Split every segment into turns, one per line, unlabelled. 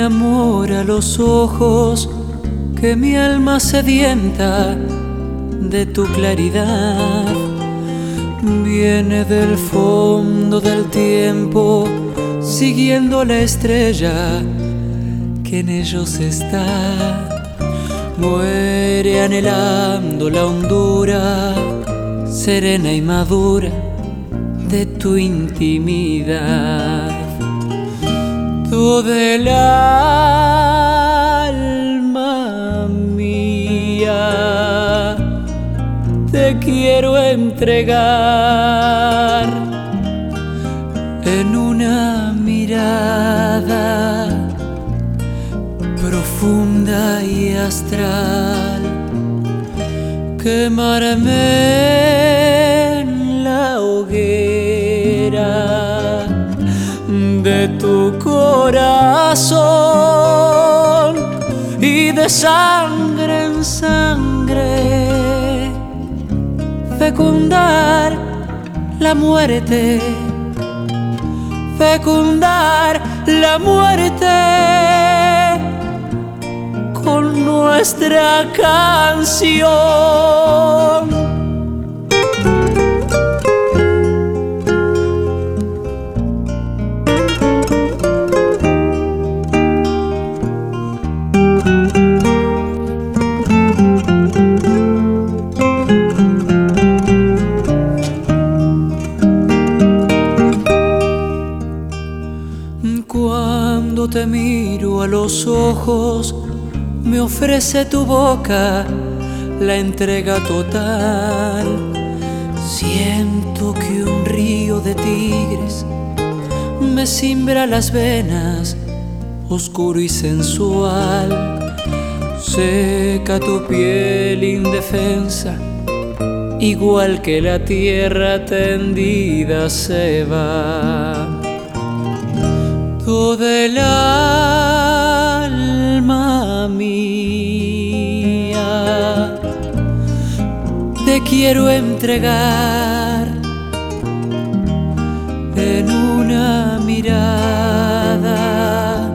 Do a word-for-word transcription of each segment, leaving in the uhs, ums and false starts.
amor a los ojos, que mi alma sedienta de tu claridad viene del fondo del tiempo, siguiendo la estrella que en ellos está. Muere anhelando la hondura serena y madura de tu intimidad. Toda el alma mía te quiero entregar en una mirada profunda y astral. Quemarme en la hoguera de tu corazón y de sangre en sangre fecundar la muerte, fecundar la muerte con nuestra canción. Cuando te miro a los ojos, me ofrece tu boca la entrega total. Siento que un río de tigres me cimbra las venas, oscuro y sensual. Seca tu piel indefensa, igual que la tierra tendida se va. Toda el alma mía te quiero entregar en una mirada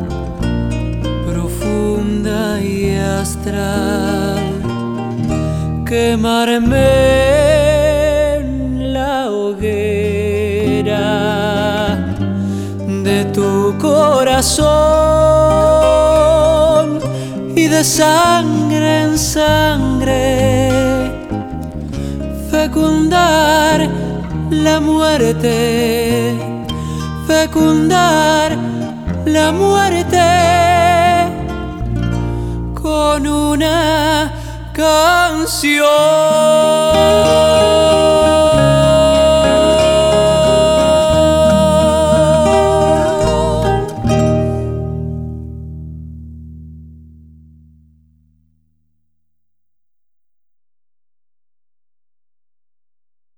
profunda y astral. Quemarme en la hoguera de tu corazón y de sangre en sangre fecundar la muerte, fecundar la muerte con una canción.